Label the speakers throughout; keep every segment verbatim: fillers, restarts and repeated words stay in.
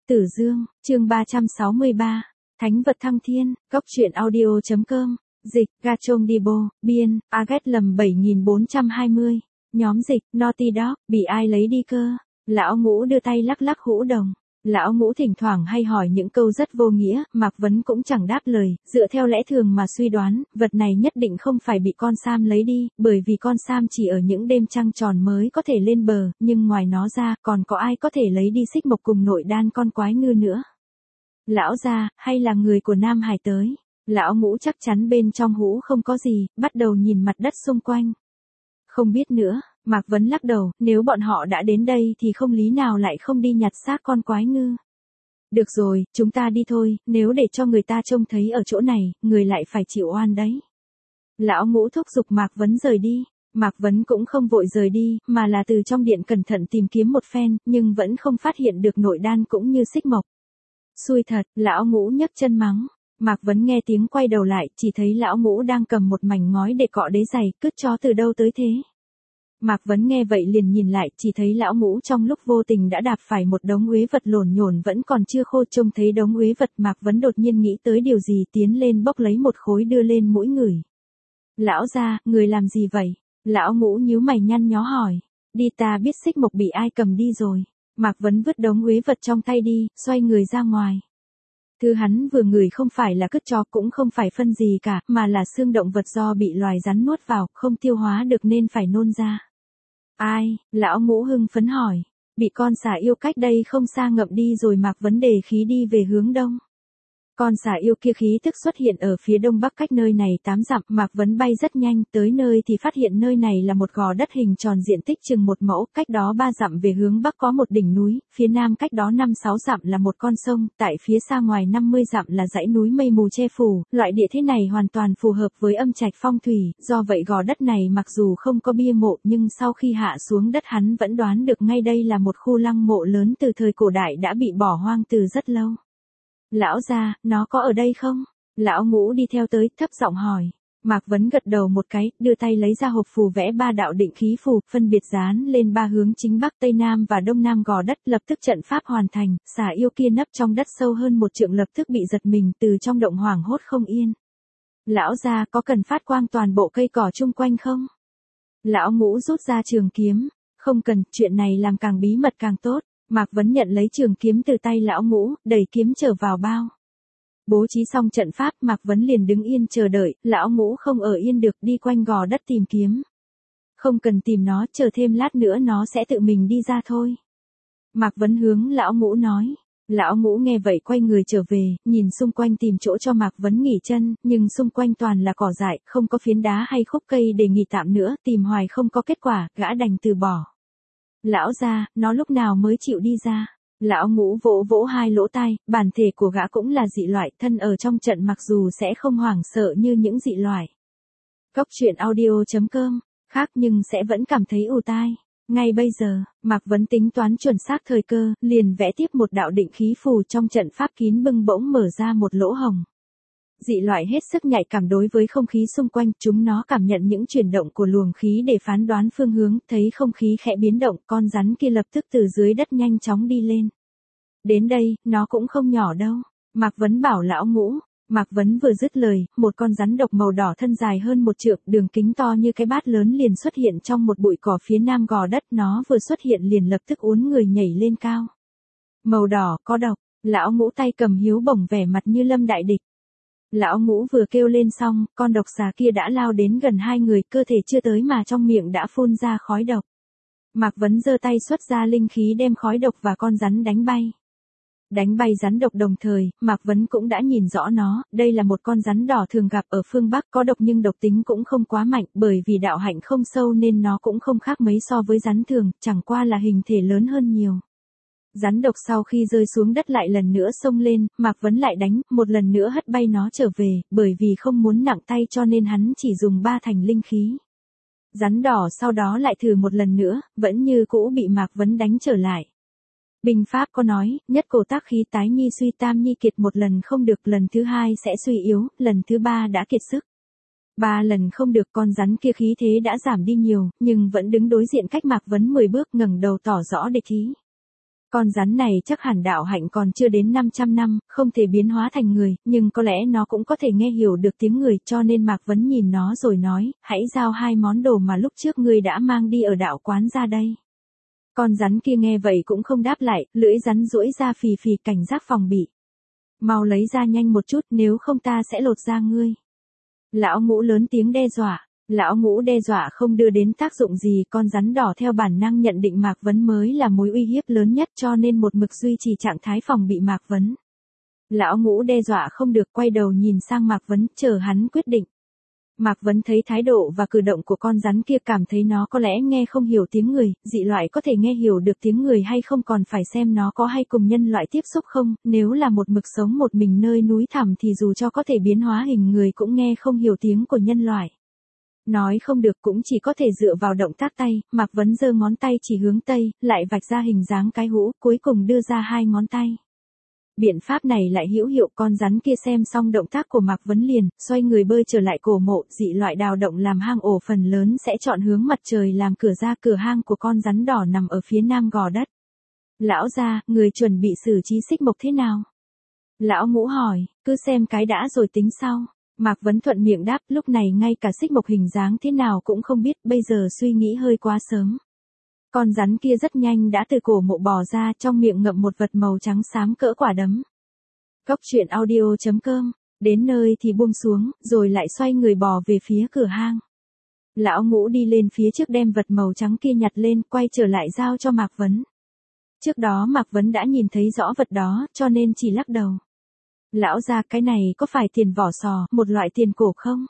Speaker 1: Tử Dương, chương ba trăm sáu mươi ba, Thánh vật thăng thiên, góc truyện audio.com, dịch, Gachong Dibo, biên, Aget lầm bảy nghìn bốn trăm hai mươi, nhóm dịch, Naughty Dog, bị ai lấy đi cơ? Lão Ngũ đưa tay lắc lắc hũ đồng. Lão Ngũ thỉnh thoảng hay hỏi những câu rất vô nghĩa, Mạc Vấn cũng chẳng đáp lời, dựa theo lẽ thường mà suy đoán, vật này nhất định không phải bị con Sam lấy đi, bởi vì con Sam chỉ ở những đêm trăng tròn mới có thể lên bờ, nhưng ngoài nó ra, còn có ai có thể lấy đi xích mộc cùng nội đan con quái ngư nữa. Lão gia, hay là người của Nam Hải tới? Lão Ngũ chắc chắn bên trong hũ không có gì, bắt đầu nhìn mặt đất xung quanh. Không biết nữa. Mạc Vấn lắc đầu, nếu bọn họ đã đến đây thì không lý nào lại không đi nhặt xác con quái ngư. Được rồi, chúng ta đi thôi, nếu để cho người ta trông thấy ở chỗ này, người lại phải chịu oan đấy. Lão Ngũ thúc giục Mạc Vấn rời đi. Mạc Vấn cũng không vội rời đi, mà là từ trong điện cẩn thận tìm kiếm một phen, nhưng vẫn không phát hiện được nội đan cũng như xích mộc. Xui thật, Lão Ngũ nhấc chân mắng. Mạc Vấn nghe tiếng quay đầu lại, chỉ thấy Lão Ngũ đang cầm một mảnh ngói để cọ đế giày, cứt chó từ đâu tới thế. Mạc Vấn nghe vậy liền nhìn lại, chỉ thấy Lão Ngũ trong lúc vô tình đã đạp phải một đống uế vật lổn nhổn vẫn còn chưa khô. Trông thấy đống uế vật, Mạc Vấn đột nhiên nghĩ tới điều gì, tiến lên bốc lấy một khối đưa lên mũi ngửi. Lão gia, người làm gì vậy? Lão Ngũ nhíu mày nhăn nhó hỏi. Đi, ta biết xích mộc bị ai cầm đi rồi. Mạc Vấn vứt đống uế vật trong tay đi, xoay người ra ngoài. Thứ hắn vừa ngửi không phải là cứt chó, cũng không phải phân gì cả, mà là xương động vật do bị loài rắn nuốt vào, không tiêu hóa được nên phải nôn ra. Ai? Lão Ngũ hưng phấn hỏi. Bị con xà yêu cách đây không xa ngậm đi rồi. Mạc Vấn đề khí đi về hướng đông. Con xà yêu kia khí tức xuất hiện ở phía đông bắc cách nơi này tám dặm. Mạc Vấn bay rất nhanh, tới nơi thì phát hiện nơi này là một gò đất hình tròn diện tích chừng một mẫu, cách đó ba dặm về hướng bắc có một đỉnh núi, phía nam cách đó năm sáu dặm là một con sông, tại phía xa ngoài năm mươi dặm là dãy núi mây mù che phủ. Loại địa thế này hoàn toàn phù hợp với âm trạch phong thủy, do vậy gò đất này mặc dù không có bia mộ nhưng sau khi hạ xuống đất hắn vẫn đoán được ngay đây là một khu lăng mộ lớn từ thời cổ đại đã bị bỏ hoang từ rất lâu. Lão gia, nó có ở đây không? Lão Ngũ đi theo tới, thấp giọng hỏi. Mạc Vấn gật đầu một cái, đưa tay lấy ra hộp phù vẽ ba đạo định khí phù, phân biệt dán lên ba hướng chính bắc, tây nam và đông nam gò đất. Lập tức trận pháp hoàn thành, xà yêu kia nấp trong đất sâu hơn một trượng lập tức bị giật mình, từ trong động hoảng hốt không yên. Lão gia, có cần phát quang toàn bộ cây cỏ chung quanh không? Lão Ngũ rút ra trường kiếm. Không cần, chuyện này làm càng bí mật càng tốt. Mạc Vấn nhận lấy trường kiếm từ tay Lão Ngũ, đẩy kiếm trở vào bao. Bố trí xong trận pháp, Mạc Vấn liền đứng yên chờ đợi. Lão Ngũ không ở yên được, đi quanh gò đất tìm kiếm. Không cần tìm nó, chờ thêm lát nữa nó sẽ tự mình đi ra thôi. Mạc Vấn hướng Lão Ngũ nói. Lão Ngũ nghe vậy quay người trở về, nhìn xung quanh tìm chỗ cho Mạc Vấn nghỉ chân, nhưng xung quanh toàn là cỏ dại, không có phiến đá hay khúc cây để nghỉ tạm nữa, tìm hoài không có kết quả, gã đành từ bỏ. Lão gia, nó lúc nào mới chịu đi ra? Lão Ngũ vỗ vỗ hai lỗ tai, bản thể của gã cũng là dị loại, thân ở trong trận mặc dù sẽ không hoảng sợ như những dị loại. Góc truyện audio.com, khác nhưng sẽ vẫn cảm thấy ù tai. Ngay bây giờ, Mạc Vấn tính toán chuẩn xác thời cơ, liền vẽ tiếp một đạo định khí phù trong trận pháp kín bưng bỗng mở ra một lỗ hồng. Dị loại hết sức nhạy cảm đối với không khí xung quanh, chúng nó cảm nhận những chuyển động của luồng khí để phán đoán phương hướng, thấy không khí khẽ biến động, con rắn kia lập tức từ dưới đất nhanh chóng đi lên. Đến đây, nó cũng không nhỏ đâu. Mạc Vấn bảo Lão Ngũ. Mạc Vấn vừa dứt lời, một con rắn độc màu đỏ thân dài hơn một trượng, đường kính to như cái bát lớn liền xuất hiện trong một bụi cỏ phía nam gò đất, nó vừa xuất hiện liền lập tức uốn người nhảy lên cao. Màu đỏ, có độc. Lão Ngũ tay cầm hiếu bổng vẻ mặt như lâm đại địch. Lão Ngũ vừa kêu lên xong, con độc xà kia đã lao đến gần hai người, cơ thể chưa tới mà trong miệng đã phun ra khói độc. Mạc Vấn giơ tay xuất ra linh khí đem khói độc và con rắn đánh bay. Đánh bay rắn độc đồng thời, Mạc Vấn cũng đã nhìn rõ nó, đây là một con rắn đỏ thường gặp ở phương Bắc, có độc nhưng độc tính cũng không quá mạnh, bởi vì đạo hạnh không sâu nên nó cũng không khác mấy so với rắn thường, chẳng qua là hình thể lớn hơn nhiều. Rắn độc sau khi rơi xuống đất lại lần nữa xông lên, Mạc Vấn lại đánh, một lần nữa hất bay nó trở về, bởi vì không muốn nặng tay cho nên hắn chỉ dùng ba thành linh khí. Rắn đỏ sau đó lại thử một lần nữa, vẫn như cũ bị Mạc Vấn đánh trở lại. Binh pháp có nói, nhất cổ tác khí tái nhi suy tam nhi kiệt, một lần không được lần thứ hai sẽ suy yếu, lần thứ ba đã kiệt sức. Ba lần không được, con rắn kia khí thế đã giảm đi nhiều, nhưng vẫn đứng đối diện cách Mạc Vấn mười bước, ngẩng đầu tỏ rõ địch ý. Con rắn này chắc hẳn đạo hạnh còn chưa đến năm trăm năm, không thể biến hóa thành người, nhưng có lẽ nó cũng có thể nghe hiểu được tiếng người, cho nên Mạc Vấn nhìn nó rồi nói, hãy giao hai món đồ mà lúc trước ngươi đã mang đi ở đạo quán ra đây. Con rắn kia nghe vậy cũng không đáp lại, lưỡi rắn duỗi ra phì phì cảnh giác phòng bị. Mau lấy ra nhanh một chút, nếu không ta sẽ lột da ngươi. Lão Ngũ lớn tiếng đe dọa. Lão Ngũ đe dọa không đưa đến tác dụng gì, con rắn đỏ theo bản năng nhận định Mạc Vấn mới là mối uy hiếp lớn nhất, cho nên một mực duy trì trạng thái phòng bị Mạc Vấn. Lão Ngũ đe dọa không được, quay đầu nhìn sang Mạc Vấn, chờ hắn quyết định. Mạc Vấn thấy thái độ và cử động của con rắn kia, cảm thấy nó có lẽ nghe không hiểu tiếng người, dị loại có thể nghe hiểu được tiếng người hay không còn phải xem nó có hay cùng nhân loại tiếp xúc không, nếu là một mực sống một mình nơi núi thẳm thì dù cho có thể biến hóa hình người cũng nghe không hiểu tiếng của nhân loại. Nói không được cũng chỉ có thể dựa vào động tác tay, Mạc Vấn giơ ngón tay chỉ hướng tây, lại vạch ra hình dáng cái hũ, cuối cùng đưa ra hai ngón tay. Biện pháp này lại hữu hiệu, con rắn kia xem xong động tác của Mạc Vấn liền, xoay người bơi trở lại cổ mộ, dị loại đào động làm hang ổ phần lớn sẽ chọn hướng mặt trời làm cửa ra, cửa hang của con rắn đỏ nằm ở phía nam gò đất. Lão gia, người chuẩn bị xử trí Xích Mộc thế nào? Lão Ngũ hỏi, cứ xem cái đã rồi tính sau. Mạc Vấn thuận miệng đáp, lúc này ngay cả Xích Mộc hình dáng thế nào cũng không biết, bây giờ suy nghĩ hơi quá sớm. Con rắn kia rất nhanh đã từ cổ mộ bò ra, trong miệng ngậm một vật màu trắng xám cỡ quả đấm. Cốc truyện audio chấm com, đến nơi thì buông xuống, rồi lại xoay người bò về phía cửa hang. Lão Ngũ đi lên phía trước đem vật màu trắng kia nhặt lên, quay trở lại giao cho Mạc Vấn. Trước đó Mạc Vấn đã nhìn thấy rõ vật đó, cho nên chỉ lắc đầu. Lão gia, cái này có phải tiền vỏ sò, một loại tiền cổ không?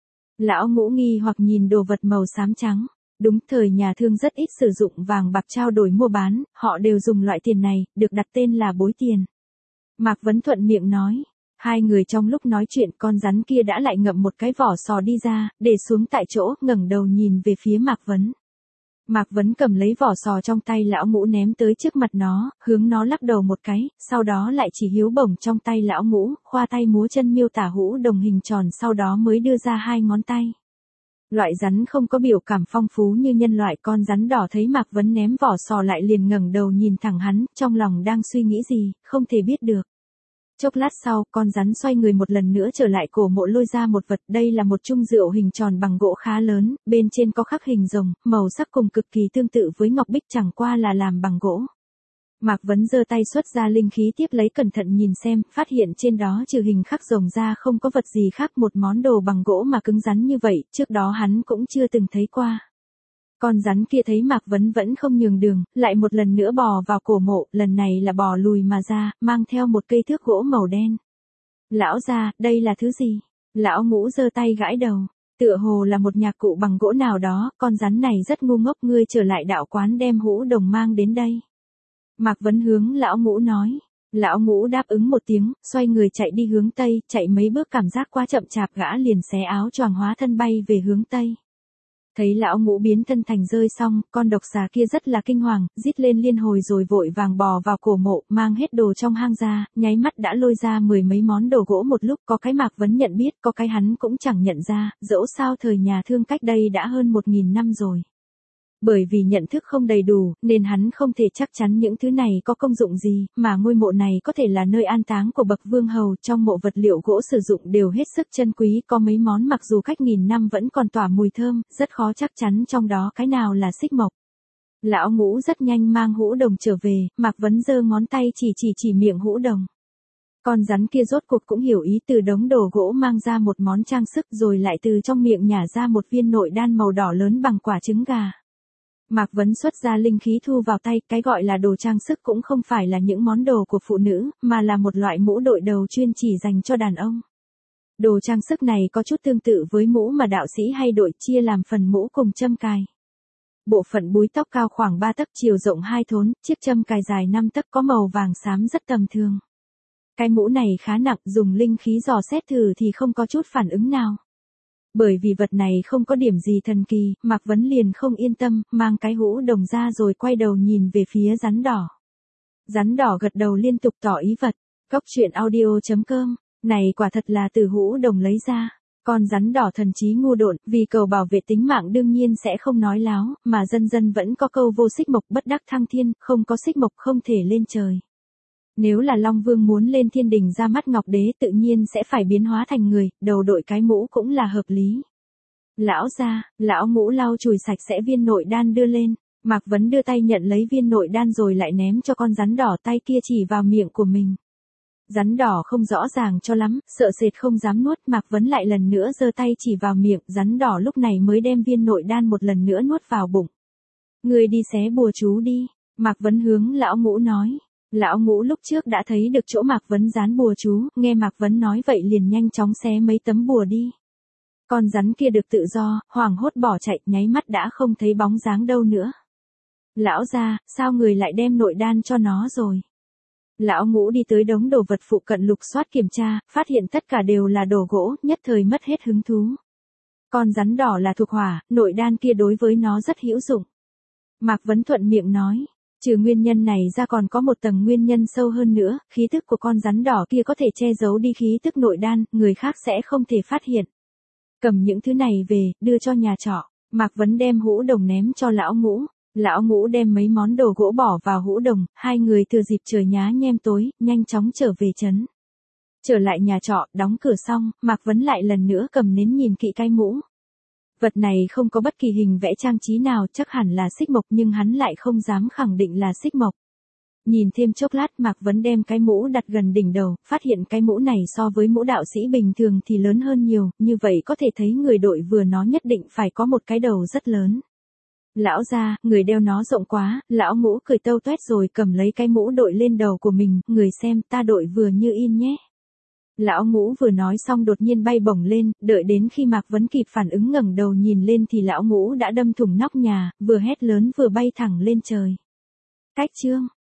Speaker 1: Lão Ngũ nghi hoặc nhìn đồ vật màu xám trắng. Đúng, thời nhà Thương rất ít sử dụng vàng bạc trao đổi mua bán, họ đều dùng loại tiền này, được đặt tên là bối tiền. Mạc Vấn thuận miệng nói. Hai người trong lúc nói chuyện, con rắn kia đã lại ngậm một cái vỏ sò đi ra, để xuống tại chỗ, ngẩng đầu nhìn về phía Mạc Vấn. Mạc Vấn cầm lấy vỏ sò trong tay Lão Ngũ ném tới trước mặt nó, hướng nó lắc đầu một cái, sau đó lại chỉ hiếu bổng trong tay Lão Ngũ, khoa tay múa chân miêu tả hũ đồng hình tròn, sau đó mới đưa ra hai ngón tay. Loại rắn không có biểu cảm phong phú như nhân loại, con rắn đỏ thấy Mạc Vấn ném vỏ sò lại liền ngẩng đầu nhìn thẳng hắn, trong lòng đang suy nghĩ gì, không thể biết được. Chốc lát sau, con rắn xoay người một lần nữa trở lại cổ mộ, lôi ra một vật, đây là một chung rượu hình tròn bằng gỗ khá lớn, bên trên có khắc hình rồng, màu sắc cùng cực kỳ tương tự với ngọc bích, chẳng qua là làm bằng gỗ. Mạc Vấn giơ tay xuất ra linh khí tiếp lấy cẩn thận nhìn xem, phát hiện trên đó trừ hình khắc rồng ra không có vật gì khác, một món đồ bằng gỗ mà cứng rắn như vậy, trước đó hắn cũng chưa từng thấy qua. Con rắn kia thấy Mạc Vấn vẫn không nhường đường, lại một lần nữa bò vào cổ mộ, lần này là bò lùi mà ra, mang theo một cây thước gỗ màu đen. Lão gia, đây là thứ gì? Lão Ngũ giơ tay gãi đầu. Tựa hồ là một nhạc cụ bằng gỗ nào đó, con rắn này rất ngu ngốc, ngươi trở lại đạo quán đem hũ đồng mang đến đây. Mạc Vấn hướng Lão Ngũ nói. Lão Ngũ đáp ứng một tiếng, xoay người chạy đi hướng tây, chạy mấy bước cảm giác quá chậm chạp, gã liền xé áo choàng hóa thân bay về hướng tây. Thấy Lão Ngũ biến thân thành rơi xong, con độc xà kia rất là kinh hoàng, rít lên liên hồi rồi vội vàng bò vào cổ mộ, mang hết đồ trong hang ra, nháy mắt đã lôi ra mười mấy món đồ gỗ một lúc, có cái Mạc Vấn nhận biết, có cái hắn cũng chẳng nhận ra, dẫu sao thời nhà Thương cách đây đã hơn một nghìn năm rồi. Bởi vì nhận thức không đầy đủ, nên hắn không thể chắc chắn những thứ này có công dụng gì, mà ngôi mộ này có thể là nơi an táng của bậc vương hầu, trong mộ vật liệu gỗ sử dụng đều hết sức chân quý, có mấy món mặc dù cách nghìn năm vẫn còn tỏa mùi thơm, rất khó chắc chắn trong đó cái nào là xích mộc. Lão Ngũ rất nhanh mang hũ đồng trở về, Mạc Vấn giơ ngón tay chỉ chỉ chỉ miệng hũ đồng. Con rắn kia rốt cuộc cũng hiểu ý, từ đống đồ gỗ mang ra một món trang sức, rồi lại từ trong miệng nhả ra một viên nội đan màu đỏ lớn bằng quả trứng gà. Mạc Vấn xuất ra linh khí thu vào tay, cái gọi là đồ trang sức cũng không phải là những món đồ của phụ nữ, mà là một loại mũ đội đầu chuyên chỉ dành cho đàn ông. Đồ trang sức này có chút tương tự với mũ mà đạo sĩ hay đội, chia làm phần mũ cùng châm cài. Bộ phận búi tóc cao khoảng ba tấc, chiều rộng hai thốn, chiếc châm cài dài năm tấc, có màu vàng xám rất tầm thường. Cái mũ này khá nặng, dùng linh khí dò xét thử thì không có chút phản ứng nào. Bởi vì vật này không có điểm gì thần kỳ, Mạc Vấn liền không yên tâm, mang cái hũ đồng ra rồi quay đầu nhìn về phía rắn đỏ. Rắn đỏ gật đầu liên tục tỏ ý vật. Cốc truyện audio chấm com, này quả thật là từ hũ đồng lấy ra. Con rắn đỏ thần trí ngu độn, vì cầu bảo vệ tính mạng đương nhiên sẽ không nói láo, mà dân dân vẫn có câu vô xích mộc bất đắc thăng thiên, không có xích mộc không thể lên trời. Nếu là Long Vương muốn lên thiên đình ra mắt Ngọc Đế tự nhiên sẽ phải biến hóa thành người, đầu đội cái mũ cũng là hợp lý. Lão gia, lão ngũ lau chùi sạch sẽ viên nội đan đưa lên, Mạc Vấn đưa tay nhận lấy viên nội đan rồi lại ném cho con rắn đỏ, tay kia chỉ vào miệng của mình. Rắn đỏ không rõ ràng cho lắm, sợ sệt không dám nuốt, Mạc Vấn lại lần nữa giơ tay chỉ vào miệng, rắn đỏ lúc này mới đem viên nội đan một lần nữa nuốt vào bụng. Người đi xé bùa chú đi, Mạc Vấn hướng lão ngũ nói. Lão ngũ lúc trước đã thấy được chỗ Mạc Vấn dán bùa chú, nghe Mạc Vấn nói vậy liền nhanh chóng xé mấy tấm bùa đi. Con rắn kia được tự do, hoảng hốt bỏ chạy, nháy mắt đã không thấy bóng dáng đâu nữa. Lão gia, sao người lại đem nội đan cho nó rồi? Lão ngũ đi tới đống đồ vật phụ cận lục soát kiểm tra, phát hiện tất cả đều là đồ gỗ, nhất thời mất hết hứng thú. Con rắn đỏ là thuộc hỏa, nội đan kia đối với nó rất hữu dụng. Mạc Vấn thuận miệng nói, trừ nguyên nhân này ra còn có một tầng nguyên nhân sâu hơn nữa, khí tức của con rắn đỏ kia có thể che giấu đi khí tức nội đan, người khác sẽ không thể phát hiện. Cầm những thứ này về, đưa cho nhà trọ, Mạc Vấn đem hũ đồng ném cho lão ngũ. Lão ngũ đem mấy món đồ gỗ bỏ vào hũ đồng, hai người thừa dịp trời nhá nhem tối, nhanh chóng trở về trấn. Trở lại nhà trọ, đóng cửa xong, Mạc Vấn lại lần nữa cầm nến nhìn kỹ cái mũ. Vật này không có bất kỳ hình vẽ trang trí nào, chắc hẳn là xích mộc nhưng hắn lại không dám khẳng định là xích mộc. Nhìn thêm chốc lát Mạc Vấn đem cái mũ đặt gần đỉnh đầu, phát hiện cái mũ này so với mũ đạo sĩ bình thường thì lớn hơn nhiều, như vậy có thể thấy người đội vừa nó nhất định phải có một cái đầu rất lớn. Lão gia, người đeo nó rộng quá, lão ngũ cười tâu tuét rồi cầm lấy cái mũ đội lên đầu của mình, người xem ta đội vừa như in nhé. Lão ngũ vừa nói xong đột nhiên bay bổng lên, đợi đến khi Mạc Vấn kịp phản ứng ngẩng đầu nhìn lên thì lão ngũ đã đâm thủng nóc nhà, vừa hét lớn vừa bay thẳng lên trời. Cách chương.